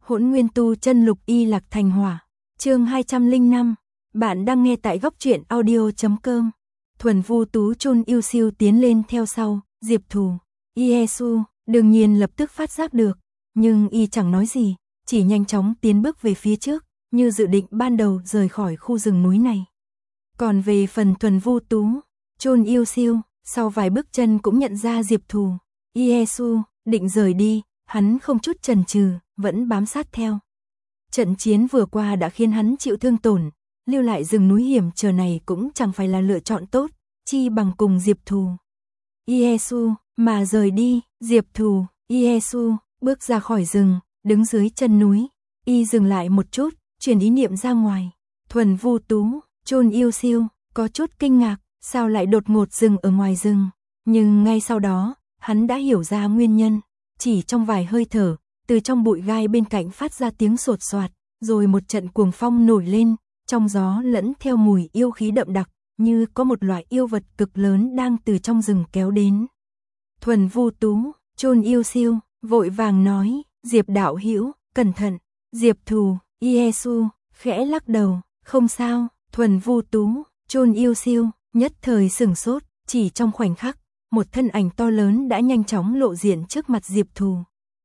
Hỗn Nguyên Tu Chân Lục Y Lạc Thành Hỏa. Chương 205. Bạn đang nghe tại góc truyện audio.com. Thuần Vu Tú Chun yêu siêu tiến lên theo sau, Diệp Thù, Yesu đương nhiên lập tức phát giác được, nhưng y chẳng nói gì, chỉ nhanh chóng tiến bước về phía trước, như dự định ban đầu rời khỏi khu rừng núi này. Còn về phần Thuần Vu Tú Chun yêu siêu, sau vài bước chân cũng nhận ra Diệp Thù, Yesu định rời đi, hắn không chút chần chừ, vẫn bám sát theo. Trận chiến vừa qua đã khiến hắn chịu thương tổn, lưu lại rừng núi hiểm trở này cũng chẳng phải là lựa chọn tốt, chi bằng cùng Diệp Thù, Yesu mà rời đi. Diệp Thù, Yesu bước ra khỏi rừng, đứng dưới chân núi, y dừng lại một chút, chuyển ý niệm ra ngoài. Thuần Vu Tú Chun yêu siêu có chút kinh ngạc, sao lại đột ngột dừng ở ngoài rừng, nhưng ngay sau đó, hắn đã hiểu ra nguyên nhân. Chỉ trong vài hơi thở, từ trong bụi gai bên cạnh phát ra tiếng sột soạt, rồi một trận cuồng phong nổi lên, trong gió lẫn theo mùi yêu khí đậm đặc, như có một loại yêu vật cực lớn đang từ trong rừng kéo đến. Thuần Vu Tú Chun yêu siêu vội vàng nói, Diệp đạo hữu, cẩn thận. Diệp Thù, Yesu khẽ lắc đầu, không sao. Thuần Vu Tú Chun yêu siêu nhất thời sửng sốt, chỉ trong khoảnh khắc, một thân ảnh to lớn đã nhanh chóng lộ diện trước mặt Diệp Thù.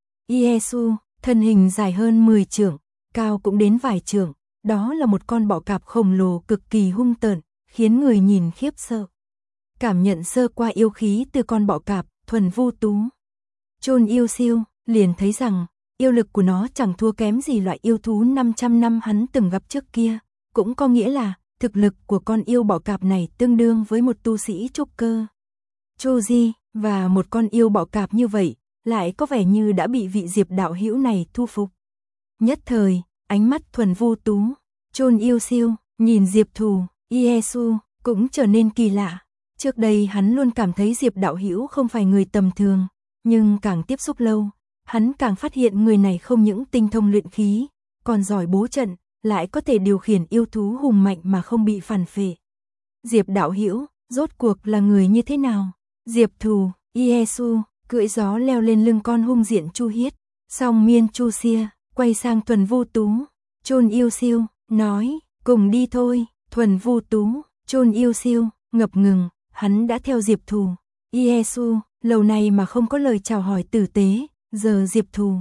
Yesu, thân hình dài hơn 10 trượng, cao cũng đến vài trượng, đó là một con bọ cạp khổng lồ cực kỳ hung tợn, khiến người nhìn khiếp sợ. Cảm nhận sơ qua yêu khí từ con bọ cạp, Thuần Vu Tú Chun yêu siêu liền thấy rằng yêu lực của nó chẳng thua kém gì loại yêu thú 500 năm hắn từng gặp trước kia, cũng có nghĩa là thực lực của con yêu bọ cạp này tương đương với một tu sĩ trúc cơ Chu Di, và một con yêu bọ cạp như vậy, lại có vẻ như đã bị vị Diệp đạo hữu này thu phục. Nhất thời, ánh mắt Thuần Vu Tú Chun yêu siêu nhìn Diệp Thù, Yesu cũng trở nên kỳ lạ. Trước đây hắn luôn cảm thấy Diệp đạo hữu không phải người tầm thường, nhưng càng tiếp xúc lâu, hắn càng phát hiện người này không những tinh thông luyện khí, còn giỏi bố trận, lại có thể điều khiển yêu thú hùng mạnh mà không bị phản phệ. Diệp đạo hữu, rốt cuộc là người như thế nào? Diệp Thù, Yesu cưỡi gió leo lên lưng con hung diện Chu Hiết, song miên Chu Xia quay sang Thuần Vu Tú Chun yêu siêu, nói, cùng đi thôi. Thuần Vu Tú Chun yêu siêu ngập ngừng, hắn đã theo Diệp Thù, Yesu lâu nay mà không có lời chào hỏi tử tế, giờ Diệp Thù,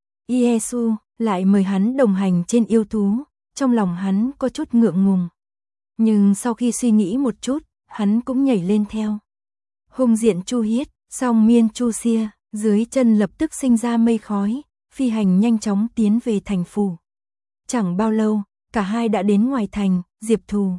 Yesu lại mời hắn đồng hành trên yêu thú, trong lòng hắn có chút ngượng ngùng. Nhưng sau khi suy nghĩ một chút, hắn cũng nhảy lên theo. Hung diện Chu Hiết, song miên Chu Xia, dưới chân lập tức sinh ra mây khói, phi hành nhanh chóng tiến về thành phủ. Chẳng bao lâu, cả hai đã đến ngoài thành. Diệp Thù,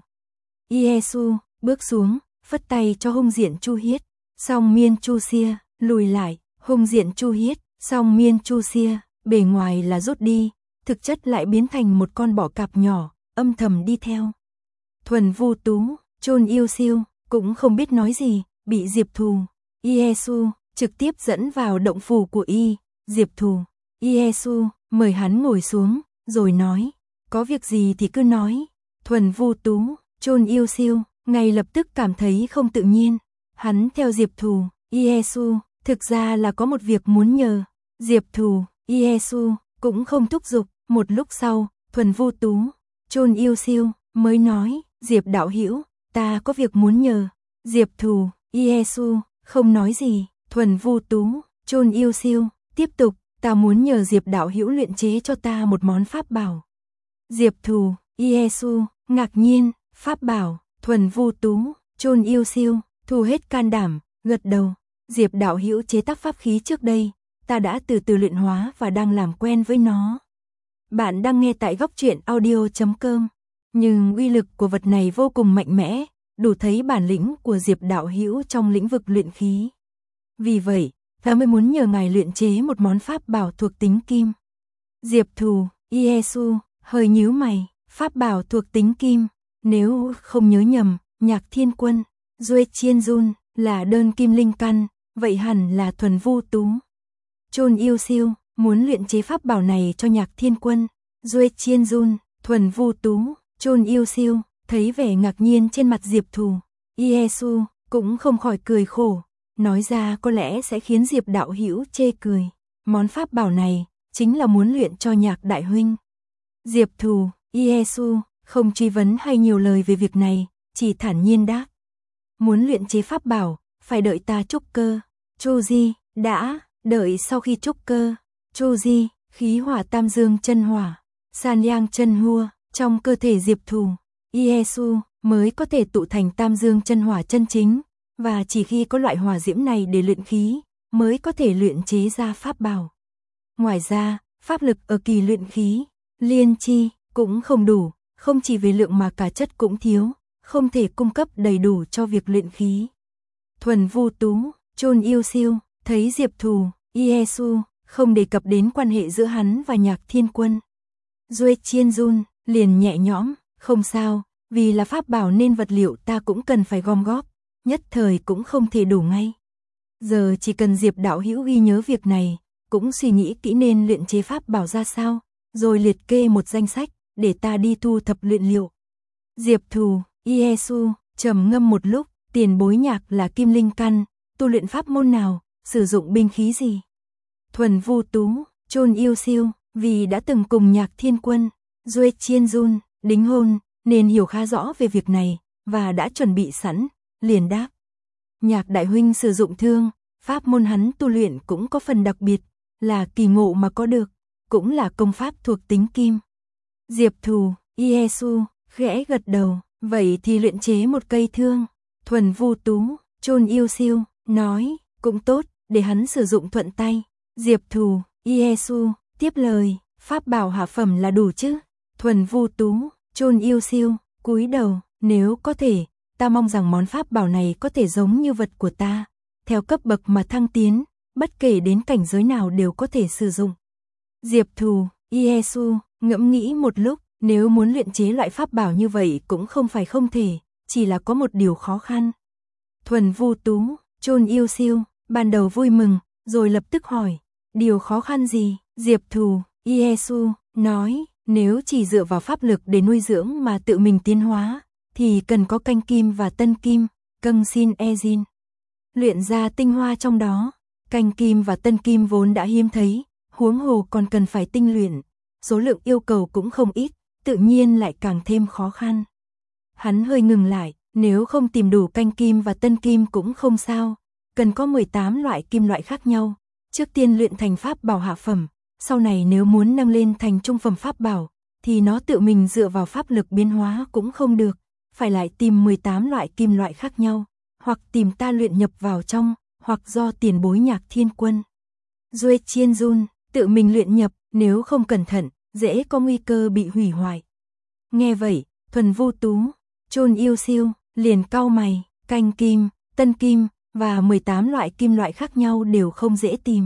Yesu bước xuống, phất tay cho hung diện Chu Hiết, song miên Chu Xia lùi lại. Hung diện Chu Hiết, song miên Chu Xia, bề ngoài là rút đi, thực chất lại biến thành một con bọ cạp nhỏ, âm thầm đi theo. Thuần Vu Tú Chun yêu siêu cũng không biết nói gì, bị Diệp Thù, Yesu trực tiếp dẫn vào động phủ của y. Diệp Thù, Yesu mời hắn ngồi xuống, rồi nói, có việc gì thì cứ nói. Thuần Vu Tú Chun yêu siêu ngay lập tức cảm thấy không tự nhiên. Hắn theo Diệp Thù, Yesu thực ra là có một việc muốn nhờ. Diệp Thù, Yesu cũng không thúc giục. Một lúc sau, Thuần Vu Tú Chun yêu siêu mới nói, Diệp đạo hữu, ta có việc muốn nhờ. Diệp Thù, Yesu không nói gì. Thuần Vu Tú Chun yêu siêu tiếp tục, ta muốn nhờ Diệp đạo hữu luyện chế cho ta một món pháp bảo. Diệp Thù, Yesu ngạc nhiên, pháp bảo? Thuần Vu Tú Chun yêu siêu thu hết can đảm, gật đầu. Diệp đạo hữu chế tác pháp khí trước đây, ta đã từ từ luyện hóa và đang làm quen với nó. Bạn đang nghe tại góc truyện audio.com. Nhưng uy lực của vật này vô cùng mạnh mẽ, đủ thấy bản lĩnh của Diệp đạo hữu trong lĩnh vực luyện khí. Vì vậy, ta mới muốn nhờ ngài luyện chế một món pháp bảo thuộc tính kim. Diệp Thù, Yesu hơi nhíu mày, pháp bảo thuộc tính kim, nếu không nhớ nhầm, Nhạc Thiên Quân, Duy Chiên Jun là đơn kim linh căn, vậy hẳn là Thuần Vu Tú Chun yêu siêu muốn luyện chế pháp bảo này cho Nhạc Thiên Quân, Duy Chiên Jun. Thuần Vu Tú Chun yêu siêu thấy vẻ ngạc nhiên trên mặt Diệp Thù, Yesu cũng không khỏi cười khổ, nói ra có lẽ sẽ khiến Diệp đạo hữu chê cười. Món pháp bảo này, chính là muốn luyện cho Nhạc đại huynh. Diệp Thù, Iesu không truy vấn hay nhiều lời về việc này, chỉ thản nhiên đáp. Muốn luyện chế pháp bảo, phải đợi ta trúc cơ. Chu-di, đã, đợi sau khi trúc cơ. Chu-di, khí hỏa tam dương chân hỏa, san yang chân hua, trong cơ thể Diệp Thù, Iesu mới có thể tụ thành tam dương chân hỏa chân chính, và chỉ khi có loại hỏa diễm này để luyện khí, mới có thể luyện chế ra pháp bảo. Ngoài ra, pháp lực ở kỳ luyện khí, liên chi, cũng không đủ, không chỉ về lượng mà cả chất cũng thiếu, không thể cung cấp đầy đủ cho việc luyện khí. Thuần Vu Tú, Chôn Yêu Siêu, thấy Diệp Thù, Iesu không đề cập đến quan hệ giữa hắn và Nhạc Thiên Quân. Duệ Chiên Jun liền nhẹ nhõm, không sao, vì là pháp bảo nên vật liệu ta cũng cần phải gom góp, nhất thời cũng không thể đủ ngay. Giờ chỉ cần Diệp đạo hữu ghi nhớ việc này, cũng suy nghĩ kỹ nên luyện chế pháp bảo ra sao, rồi liệt kê một danh sách, để ta đi thu thập luyện liệu. Diệp Thù, Iesu trầm ngâm một lúc, tiền bối Nhạc là kim linh căn, tu luyện pháp môn nào, sử dụng binh khí gì? Thuần Vu Tú, Chôn Yêu Siêu, vì đã từng cùng Nhạc Thiên Quân, Duệ Chiên Jun đính hôn, nên hiểu khá rõ về việc này, và đã chuẩn bị sẵn, liền đáp. Nhạc đại huynh sử dụng thương, pháp môn hắn tu luyện cũng có phần đặc biệt, là kỳ ngộ mà có được, cũng là công pháp thuộc tính kim. Diệp Thù, Iesu khẽ gật đầu, vậy thì luyện chế một cây thương. Thuần Vu Tú, Chôn Yêu Siêu nói, cũng tốt, để hắn sử dụng thuận tay. Diệp Thù, Iesu tiếp lời, pháp bảo hạ phẩm là đủ chứ? Thuần Vu Tú, Chôn Yêu Siêu cúi đầu, nếu có thể, ta mong rằng món pháp bảo này có thể giống như vật của ta, theo cấp bậc mà thăng tiến, bất kể đến cảnh giới nào đều có thể sử dụng. Diệp Thù, Iesu ngẫm nghĩ một lúc, nếu muốn luyện chế loại pháp bảo như vậy cũng không phải không thể, chỉ là có một điều khó khăn. Thuần Vu Tú, Chôn Yêu Siêu ban đầu vui mừng, rồi lập tức hỏi, điều khó khăn gì? Diệp Thù, Iesu nói, nếu chỉ dựa vào pháp lực để nuôi dưỡng mà tự mình tiến hóa, thì cần có canh kim và tân kim, câng xin ezin. Luyện ra tinh hoa trong đó, canh kim và tân kim vốn đã hiếm thấy, huống hồ còn cần phải tinh luyện, số lượng yêu cầu cũng không ít, tự nhiên lại càng thêm khó khăn. Hắn hơi ngừng lại, nếu không tìm đủ canh kim và tân kim cũng không sao, cần có 18 loại kim loại khác nhau, trước tiên luyện thành pháp bảo hạ phẩm, sau này nếu muốn nâng lên thành trung phẩm pháp bảo, thì nó tự mình dựa vào pháp lực biến hóa cũng không được, phải lại tìm 18 loại kim loại khác nhau, hoặc tìm ta luyện nhập vào trong, hoặc do tiền bối Nhạc Thiên Quân. Duệ Chiên Jun tự mình luyện nhập, nếu không cẩn thận, dễ có nguy cơ bị hủy hoại. Nghe vậy, Thuần Vu Tú, Chôn Yêu Siêu liền cau mày, canh kim, tân kim và 18 loại kim loại khác nhau đều không dễ tìm.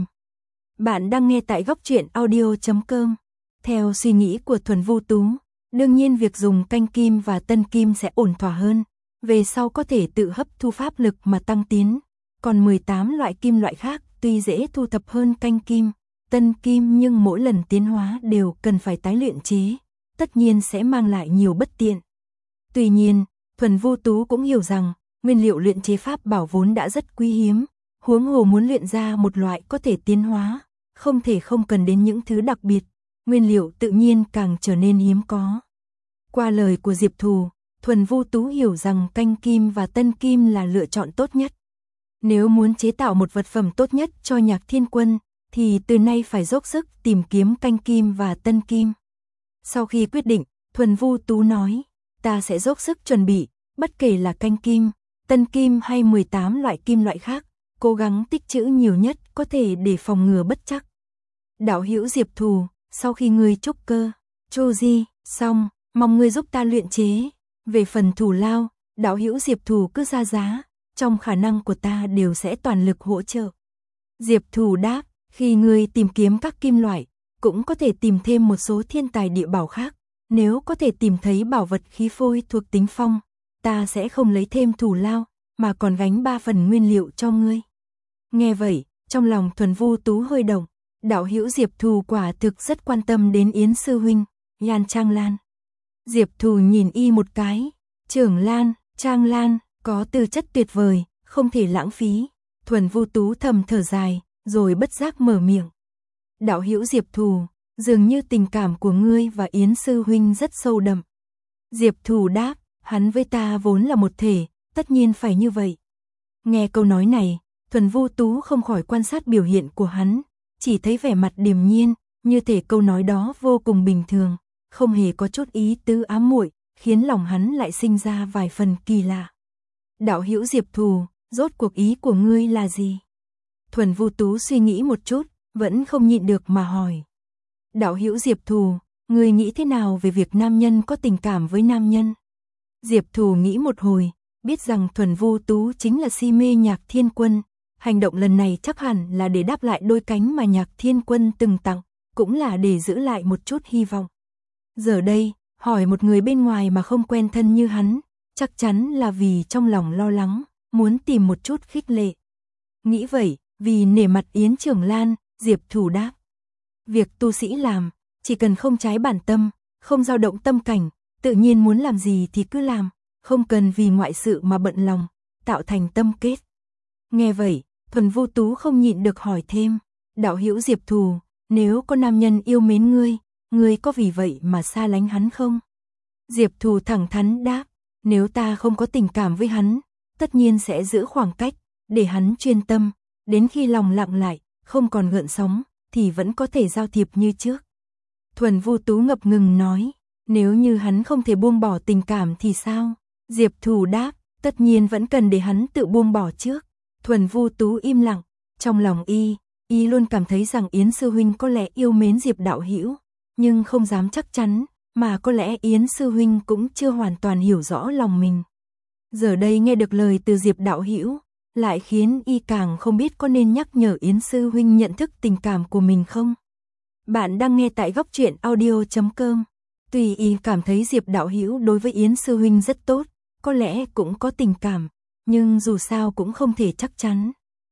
Bạn đang nghe tại góc truyện audio.com. Theo suy nghĩ của Thuần Vu Tú, đương nhiên việc dùng canh kim và tân kim sẽ ổn thỏa hơn, về sau có thể tự hấp thu pháp lực mà tăng tiến. Còn 18 loại kim loại khác tuy dễ thu thập hơn canh kim, tân kim nhưng mỗi lần tiến hóa đều cần phải tái luyện chế, tất nhiên sẽ mang lại nhiều bất tiện. Tuy nhiên, Thuần Vu Tú cũng hiểu rằng, nguyên liệu luyện chế pháp bảo vốn đã rất quý hiếm, huống hồ muốn luyện ra một loại có thể tiến hóa, không thể không cần đến những thứ đặc biệt, nguyên liệu tự nhiên càng trở nên hiếm có. Qua lời của Diệp Thù, Thuần Vu Tú hiểu rằng canh kim và tân kim là lựa chọn tốt nhất. Nếu muốn chế tạo một vật phẩm tốt nhất cho Nhạc Thiên Quân, thì từ nay phải dốc sức tìm kiếm canh kim và tân kim. Sau khi quyết định, Thuần Vu Tú nói, ta sẽ dốc sức chuẩn bị, bất kể là canh kim, tân kim hay 18 loại kim loại khác, cố gắng tích trữ nhiều nhất có thể để phòng ngừa bất trắc. Đạo hữu Diệp Thù, sau khi ngươi trúc cơ, Chu-di, xong, mong ngươi giúp ta luyện chế. Về phần thủ lao, đạo hữu Diệp Thù cứ ra giá, trong khả năng của ta đều sẽ toàn lực hỗ trợ. Diệp Thù đáp, khi ngươi tìm kiếm các kim loại, cũng có thể tìm thêm một số thiên tài địa bảo khác. Nếu có thể tìm thấy bảo vật khí phôi thuộc tính phong, ta sẽ không lấy thêm thủ lao, mà còn gánh 3 phần nguyên liệu cho ngươi. Nghe vậy, trong lòng Thuần Vu Tú hơi động, đạo hữu Diệp Thù quả thực rất quan tâm đến Yến sư huynh, Yan Trang Lan. Diệp Thù nhìn y một cái, trưởng Lan, Trang Lan, có tư chất tuyệt vời, không thể lãng phí. Thuần Vu Tú thầm thở dài, rồi bất giác mở miệng. Đạo hữu Diệp Thù, dường như tình cảm của ngươi và Yến sư huynh rất sâu đậm. Diệp Thù đáp, hắn với ta vốn là một thể, tất nhiên phải như vậy. Nghe câu nói này, Thuần Vu Tú không khỏi quan sát biểu hiện của hắn, chỉ thấy vẻ mặt điềm nhiên, như thể câu nói đó vô cùng bình thường, không hề có chút ý tứ ám muội, khiến lòng hắn lại sinh ra vài phần kỳ lạ. Đạo hữu Diệp Thù, rốt cuộc ý của ngươi là gì? Thuần Vu Tú suy nghĩ một chút, vẫn không nhịn được mà hỏi. Đạo hữu Diệp Thù, ngươi nghĩ thế nào về việc nam nhân có tình cảm với nam nhân? Diệp Thù nghĩ một hồi, biết rằng Thuần Vu Tú chính là si mê Nhạc Thiên Quân, hành động lần này chắc hẳn là để đáp lại đôi cánh mà Nhạc Thiên Quân từng tặng, cũng là để giữ lại một chút hy vọng. Giờ đây, hỏi một người bên ngoài mà không quen thân như hắn, chắc chắn là vì trong lòng lo lắng, muốn tìm một chút khích lệ. Nghĩ vậy, vì nể mặt Yến Trường Lan, Diệp Thù đáp. Việc tu sĩ làm, chỉ cần không trái bản tâm, không dao động tâm cảnh, tự nhiên muốn làm gì thì cứ làm, không cần vì ngoại sự mà bận lòng, tạo thành tâm kết. Nghe vậy, Thuần Vu Tú không nhịn được hỏi thêm, đạo hữu Diệp Thù, nếu có nam nhân yêu mến ngươi có vì vậy mà xa lánh hắn không? Diệp Thù thẳng thắn đáp, nếu ta không có tình cảm với hắn, tất nhiên sẽ giữ khoảng cách, để hắn chuyên tâm, đến khi lòng lặng lại, không còn gợn sóng, thì vẫn có thể giao thiệp như trước. Thuần Vu Tú ngập ngừng nói, nếu như hắn không thể buông bỏ tình cảm thì sao? Diệp Thù đáp, tất nhiên vẫn cần để hắn tự buông bỏ trước. Thuần Vu Tú im lặng, trong lòng y luôn cảm thấy rằng Yến sư huynh có lẽ yêu mến Diệp đạo hữu, nhưng không dám chắc chắn, mà có lẽ Yến sư huynh cũng chưa hoàn toàn hiểu rõ lòng mình. Giờ đây nghe được lời từ Diệp đạo hữu, lại khiến y càng không biết có nên nhắc nhở Yến sư huynh nhận thức tình cảm của mình không. Bạn đang nghe tại Góc Truyện Audio.com. Tuy y cảm thấy Diệp đạo hữu đối với Yến sư huynh rất tốt, có lẽ cũng có tình cảm, nhưng dù sao cũng không thể chắc chắn.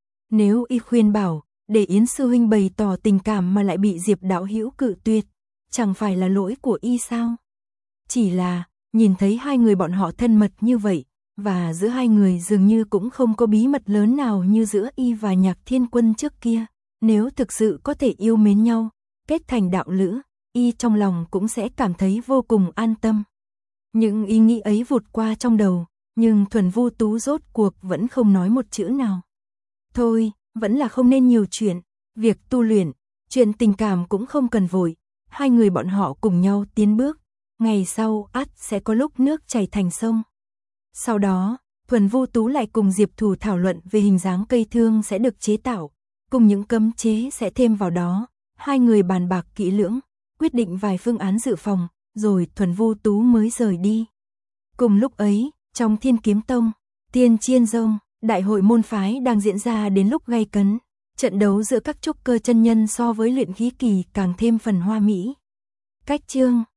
Nếu y khuyên bảo, để Yến sư huynh bày tỏ tình cảm mà lại bị Diệp đạo hữu cự tuyệt, chẳng phải là lỗi của y sao? Chỉ là, nhìn thấy hai người bọn họ thân mật như vậy, và giữa hai người dường như cũng không có bí mật lớn nào như giữa y và Nhạc Thiên Quân trước kia, nếu thực sự có thể yêu mến nhau, kết thành đạo lữ, y trong lòng cũng sẽ cảm thấy vô cùng an tâm. Những ý nghĩ ấy vụt qua trong đầu, nhưng Thuần Vu Tú rốt cuộc vẫn không nói một chữ nào. Thôi, vẫn là không nên nhiều chuyện, việc tu luyện, chuyện tình cảm cũng không cần vội, hai người bọn họ cùng nhau tiến bước, ngày sau ắt sẽ có lúc nước chảy thành sông. Sau đó, Thuần Vu Tú lại cùng Diệp Thù thảo luận về hình dáng cây thương sẽ được chế tạo, cùng những cấm chế sẽ thêm vào đó, hai người bàn bạc kỹ lưỡng, quyết định vài phương án dự phòng, rồi Thuần Vu Tú mới rời đi. Cùng lúc ấy, trong Thiên Kiếm Tông, Tiên Chiên Dông, đại hội môn phái đang diễn ra đến lúc gay cấn, trận đấu giữa các trúc cơ chân nhân so với luyện khí kỳ càng thêm phần hoa mỹ. Cách chương